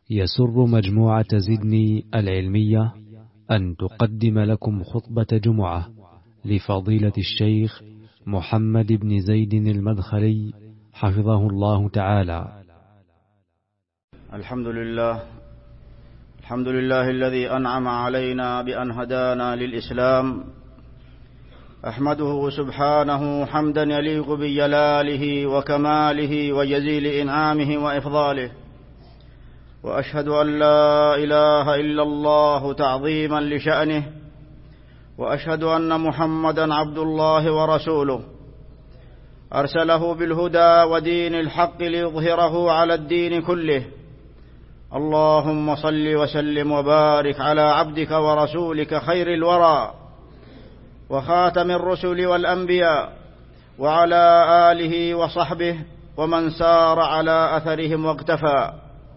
يسر مجموعة زدني العلمية أن تقدم لكم خطبة جمعة لفضيلة الشيخ محمد بن زيد المدخلي حفظه الله تعالى. الحمد لله الذي أنعم علينا بأن هدانا للإسلام. أحمده سبحانه حمدا يليق بجلاله وكماله وجزيل إنعامه وإفضاله، وأشهد أن لا إله إلا الله تعظيما لشأنه، وأشهد أن محمدا عبد الله ورسوله أرسله بالهدى ودين الحق ليظهره على الدين كله. اللهم صل وسلم وبارك على عبدك ورسولك خير الورى وخاتم الرسل والأنبياء، وعلى آله وصحبه ومن سار على أثرهم واقتفى.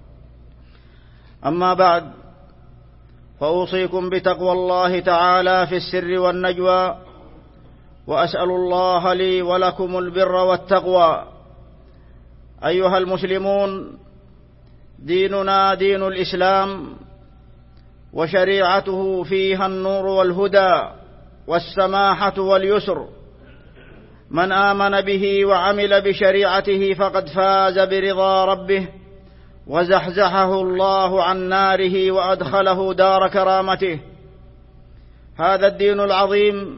أما بعد، فأوصيكم بتقوى الله تعالى في السر والنجوى، وأسأل الله لي ولكم البر والتقوى. أيها المسلمون، ديننا دين الإسلام، وشريعته فيها النور والهدى والسماحة واليسر. من آمن به وعمل بشريعته فقد فاز برضا ربه، وزحزحه الله عن ناره وأدخله دار كرامته. هذا الدين العظيم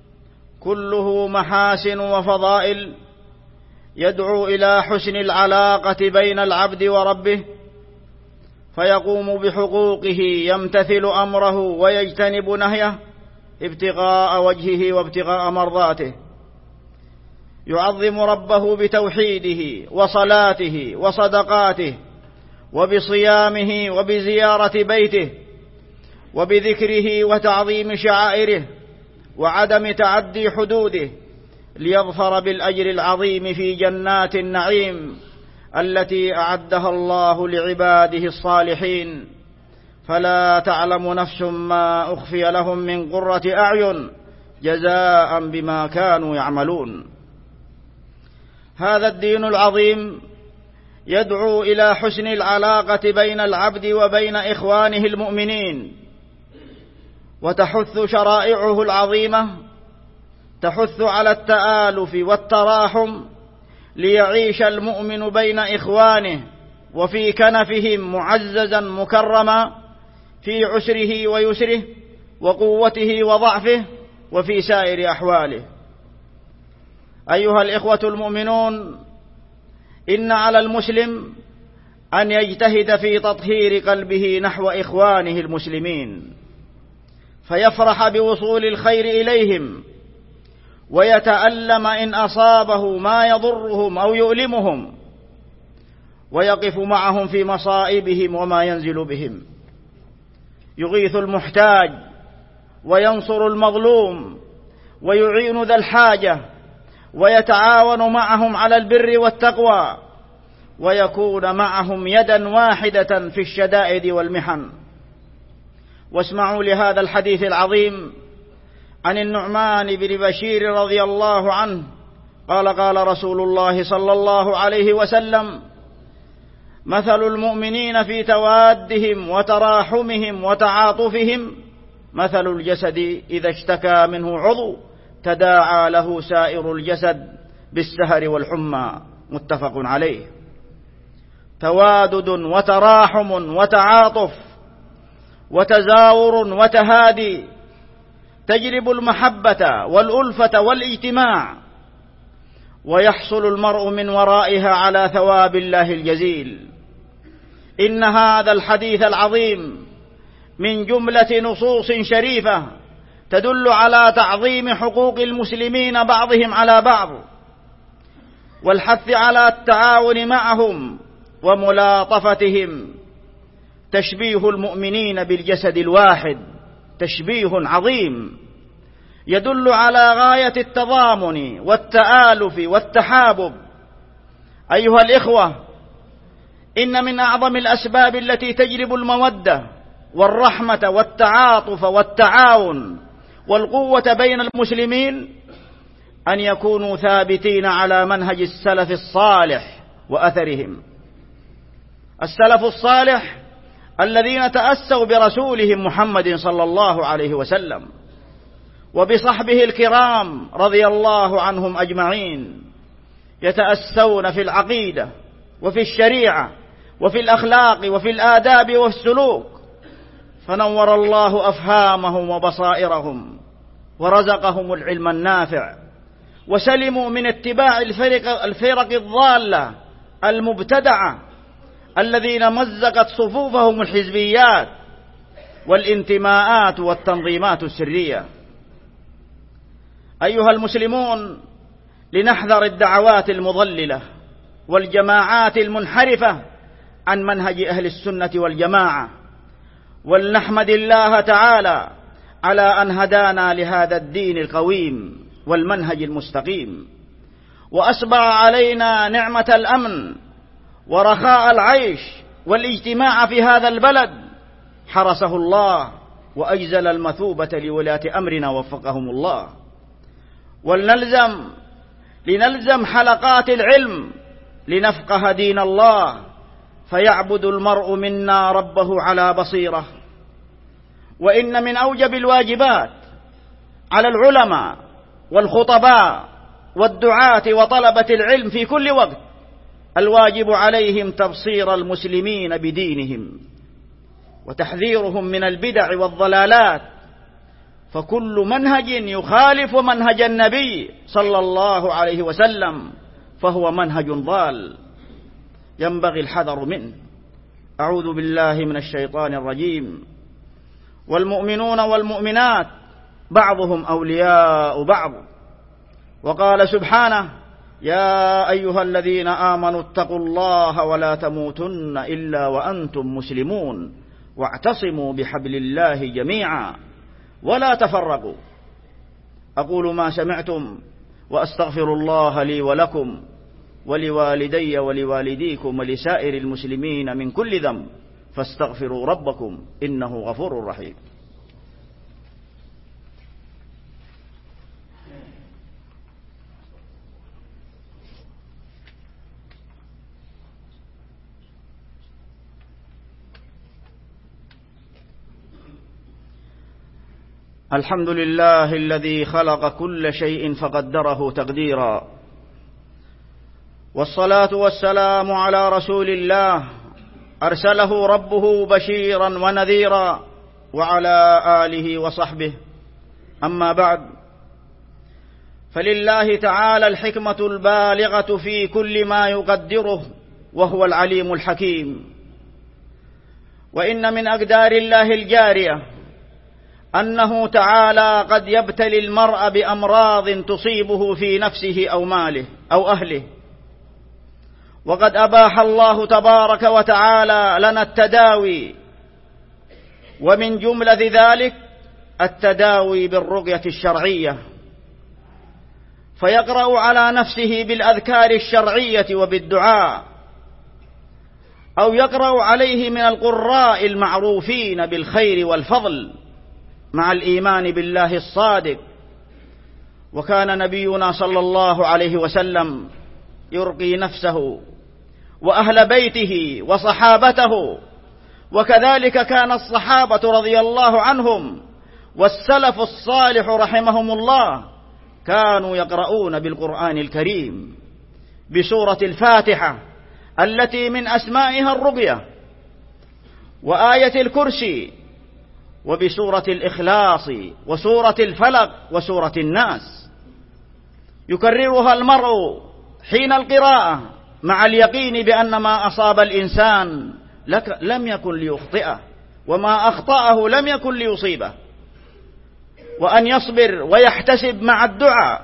كله محاسن وفضائل، يدعو إلى حسن العلاقة بين العبد وربه، فيقوم بحقوقه، يمتثل أمره ويجتنب نهيه ابتغاء وجهه وابتغاء مرضاته. يعظم ربه بتوحيده وصلاته وصدقاته وبصيامه وبزيارة بيته وبذكره وتعظيم شعائره وعدم تعدي حدوده، ليظفر بالأجر العظيم في جنات النعيم التي أعدها الله لعباده الصالحين. فلا تعلم نفس ما أخفي لهم من قرة أعين جزاء بما كانوا يعملون. هذا الدين العظيم يدعو إلى حسن العلاقة بين العبد وبين إخوانه المؤمنين، وتحث شرائعه العظيمة تحث على التآلف والتراحم، ليعيش المؤمن بين إخوانه وفي كنفهم معززا مكرما، في عسره ويسره وقوته وضعفه وفي سائر أحواله. أيها الإخوة المؤمنون، إن على المسلم أن يجتهد في تطهير قلبه نحو إخوانه المسلمين، فيفرح بوصول الخير إليهم، ويتألم إن أصابه ما يضرهم أو يؤلمهم، ويقف معهم في مصائبهم وما ينزل بهم، يغيث المحتاج وينصر المظلوم ويعين ذا الحاجة، ويتعاون معهم على البر والتقوى، ويكون معهم يدا واحدة في الشدائد والمحن. واسمعوا لهذا الحديث العظيم عن النعمان بن بشير رضي الله عنه قال: قال رسول الله صلى الله عليه وسلم: مثل المؤمنين في توادهم وتراحمهم وتعاطفهم مثل الجسد إذا اشتكى منه عضو تداعى له سائر الجسد بالسهر والحمى. متفق عليه. توادد وتراحم وتعاطف وتزاور وتهادي تجلب المحبة والألفة والاجتماع، ويحصل المرء من ورائها على ثواب الله الجزيل. إن هذا الحديث العظيم من جملة نصوص شريفة تدل على تعظيم حقوق المسلمين بعضهم على بعض، والحث على التعاون معهم وملاطفتهم. تشبيه المؤمنين بالجسد الواحد تشبيه عظيم يدل على غاية التضامن والتآلف والتحابب. أيها الإخوة، إن من أعظم الأسباب التي تجلب المودة والرحمة والتعاطف والتعاون والقوة بين المسلمين أن يكونوا ثابتين على منهج السلف الصالح وأثرهم. السلف الصالح الذين تأسوا برسولهم محمد صلى الله عليه وسلم وبصحبه الكرام رضي الله عنهم أجمعين، يتأسون في العقيدة وفي الشريعة وفي الأخلاق وفي الآداب والسلوك، فنور الله أفهامهم وبصائرهم ورزقهم العلم النافع، وسلموا من اتباع الفرق الضالة المبتدعة الذين مزقت صفوفهم الحزبيات والانتماءات والتنظيمات السرية. أيها المسلمون، لنحذر الدعوات المضللة والجماعات المنحرفة عن منهج أهل السنة والجماعة، ولنحمد الله تعالى على أن هدانا لهذا الدين القويم والمنهج المستقيم، وأسبغ علينا نعمة الأمن ورخاء العيش والاجتماع في هذا البلد، حرسه الله وأجزل المثوبة لولاة أمرنا وفقهم الله. لنلزم حلقات العلم لنفقه دين الله، فيعبد المرء منا ربه على بصيرة. وإن من أوجب الواجبات على العلماء والخطباء والدعاة وطلبة العلم في كل وقت الواجب عليهم تبصير المسلمين بدينهم وتحذيرهم من البدع والضلالات، فكل منهج يخالف منهج النبي صلى الله عليه وسلم فهو منهج ضال ينبغي الحذر منه. أعوذ بالله من الشيطان الرجيم. والمؤمنون والمؤمنات بعضهم أولياء بعض، وقال سبحانه: يا أيها الذين آمنوا اتقوا الله ولا تموتن إلا وأنتم مسلمون واعتصموا بحبل الله جميعا ولا تفرقوا. أقول ما سمعتم وأستغفر الله لي ولكم ولوالدي ولوالديكم ولسائر المسلمين من كل ذنب فاستغفروا ربكم إنه غفور رحيم. الحمد لله الذي خلق كل شيء فقدره تقديرا، والصلاة والسلام على رسول الله أرسله ربه بشيرا ونذيرا وعلى آله وصحبه. أما بعد، فلله تعالى الحكمة البالغة في كل ما يقدره وهو العليم الحكيم. وإن من أقدار الله الجارية أنه تعالى قد يبتلي المرء بأمراض تصيبه في نفسه أو ماله أو أهله، وقد أباح الله تبارك وتعالى لنا التداوي، ومن جملة ذلك التداوي بالرقية الشرعية، فيقرأ على نفسه بالأذكار الشرعية وبالدعاء، أو يقرأ عليه من القراء المعروفين بالخير والفضل مع الإيمان بالله الصادق. وكان نبينا صلى الله عليه وسلم يرقي نفسه وأهل بيته وصحابته، وكذلك كان الصحابة رضي الله عنهم والسلف الصالح رحمهم الله كانوا يقرؤون بالقرآن الكريم بسورة الفاتحة التي من أسمائها الرقية، وآية الكرسي، وبسورة الإخلاص، وسورة الفلق، وسورة الناس، يكررها المرء حين القراءة مع اليقين بأن ما أصاب الإنسان لم يكن ليخطئه، وما أخطأه لم يكن ليصيبه، وأن يصبر ويحتسب مع الدعاء،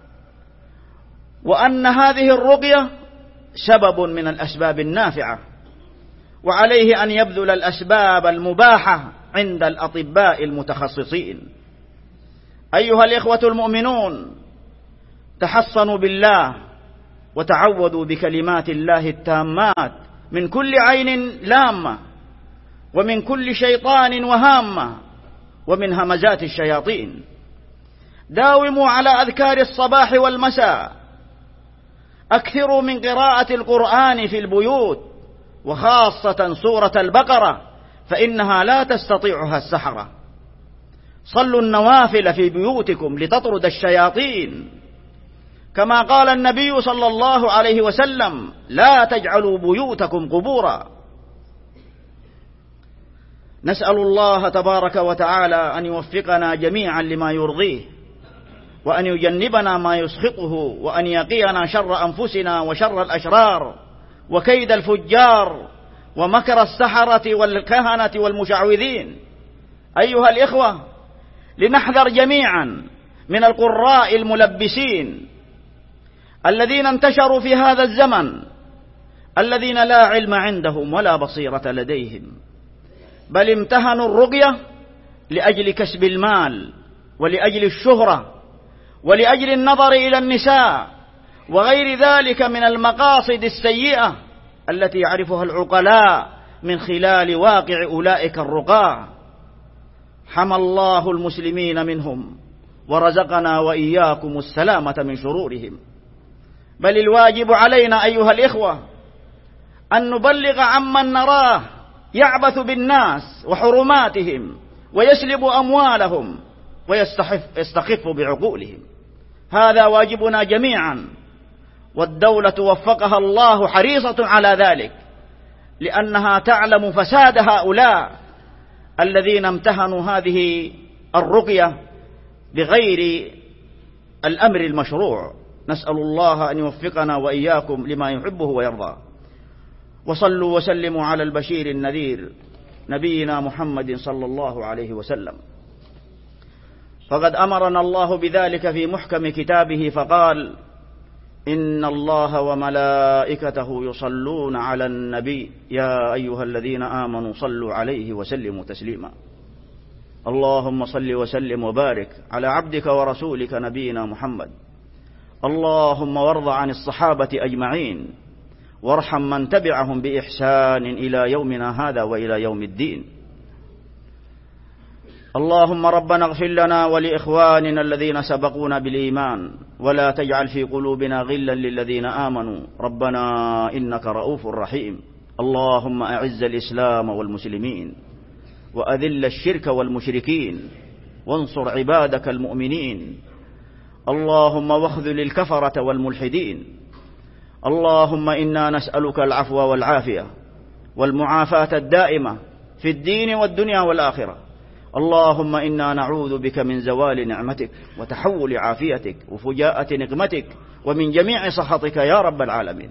وأن هذه الرقية سبب من الأسباب النافعة، وعليه أن يبذل الأسباب المباحة عند الأطباء المتخصصين. أيها الإخوة المؤمنون، تحصنوا بالله وتعوذوا بكلمات الله التامات من كل عين لامة، ومن كل شيطان وهامة، ومن همزات الشياطين. داوموا على أذكار الصباح والمساء، أكثروا من قراءة القرآن في البيوت، وخاصة سورة البقرة، فإنها لا تستطيعها السحرة. صلوا النوافل في بيوتكم لتطرد الشياطين، كما قال النبي صلى الله عليه وسلم: لا تجعلوا بيوتكم قبورا. نسأل الله تبارك وتعالى أن يوفقنا جميعا لما يرضيه، وأن يجنبنا ما يسخطه، وأن يقينا شر أنفسنا وشر الأشرار وكيد الفجار ومكر السحرة والكهنة والمشعوذين. أيها الإخوة، لنحذر جميعا من القراء الملبسين الذين انتشروا في هذا الزمن، الذين لا علم عندهم ولا بصيرة لديهم، بل امتهنوا الرقية لأجل كسب المال ولأجل الشهرة ولأجل النظر إلى النساء وغير ذلك من المقاصد السيئة التي يعرفها العقلاء من خلال واقع أولئك الرقاة. حمى الله المسلمين منهم ورزقنا وإياكم السلامة من شرورهم. بل الواجب علينا أيها الإخوة أن نبلغ عمن نراه يعبث بالناس وحرماتهم ويسلب أموالهم ويستخف بعقولهم. هذا واجبنا جميعا، والدولة وفقها الله حريصة على ذلك، لأنها تعلم فساد هؤلاء الذين امتهنوا هذه الرقية بغير الأمر المشروع. نسأل الله أن يوفقنا وإياكم لما يحبه ويرضاه. وصلوا وسلموا على البشير النذير نبينا محمد صلى الله عليه وسلم، فقد أمرنا الله بذلك في محكم كتابه فقال: إن الله وملائكته يصلون على النبي يا أيها الذين آمنوا صلوا عليه وسلموا تسليما. اللهم صل وسلم وبارك على عبدك ورسولك نبينا محمد. اللهم وارض عن الصحابة أجمعين، وارحم من تبعهم بإحسان إلى يومنا هذا وإلى يوم الدين. اللهم ربنا اغفر لنا ولإخواننا الذين سبقونا بالإيمان، ولا تجعل في قلوبنا غلا للذين آمنوا ربنا إنك رؤوف رحيم. اللهم أعز الإسلام والمسلمين، وأذل الشرك والمشركين، وانصر عبادك المؤمنين. اللهم واخذل الكفرة والملحدين. اللهم إنا نسألك العفو والعافية والمعافاة الدائمة في الدين والدنيا والآخرة. اللهم إنا نعوذ بك من زوال نعمتك وتحول عافيتك وفجاءة نقمتك ومن جميع سخطك يا رب العالمين.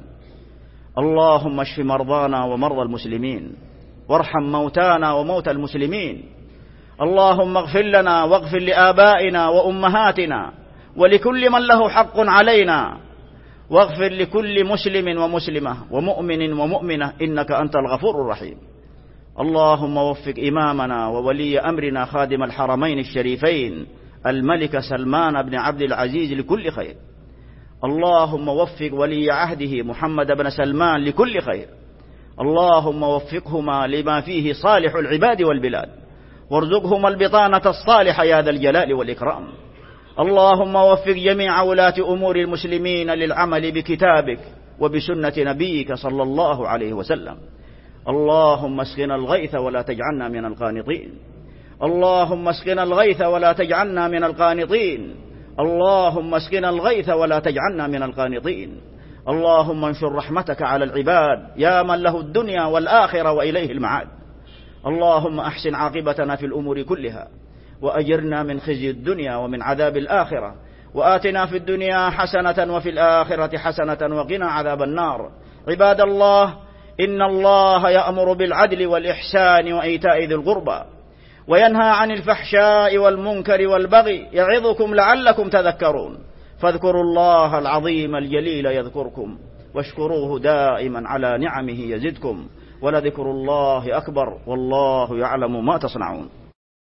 اللهم اشف مرضانا ومرضى المسلمين، وارحم موتانا وموتى المسلمين. اللهم اغفر لنا واغفر لآبائنا وأمهاتنا ولكل من له حق علينا، واغفر لكل مسلم ومسلمة ومؤمن ومؤمنة إنك أنت الغفور الرحيم. اللهم وفق إمامنا وولي أمرنا خادم الحرمين الشريفين الملك سلمان بن عبد العزيز لكل خير. اللهم وفق ولي عهده محمد بن سلمان لكل خير. اللهم وفقهما لما فيه صالح العباد والبلاد، وارزقهما البطانة الصالحة يا ذا الجلال والإكرام. اللهم وفق جميع ولاة أمور المسلمين للعمل بكتابك وبسنة نبيك صلى الله عليه وسلم. اللهم اسقنا الغيث ولا تجعلنا من القانطين. اللهم اسقنا الغيث ولا تجعلنا من القانطين. اللهم اسقنا الغيث ولا تجعلنا من القانطين. اللهم انشر رحمتك على العباد يا من له الدنيا والآخرة وإليه المعاد. اللهم أحسن عاقبتنا في الأمور كلها، وأجرنا من خزي الدنيا ومن عذاب الآخرة، وآتنا في الدنيا حسنة وفي الآخرة حسنة وقنا عذاب النار. عباد الله، إن الله يأمر بالعدل والإحسان وإيتاء ذي القربى، وينهى عن الفحشاء والمنكر والبغي، يعظكم لعلكم تذكرون. فاذكروا الله العظيم الجليل يذكركم، واشكروه دائما على نعمه يزدكم، ولذكر الله أكبر، والله يعلم ما تصنعون.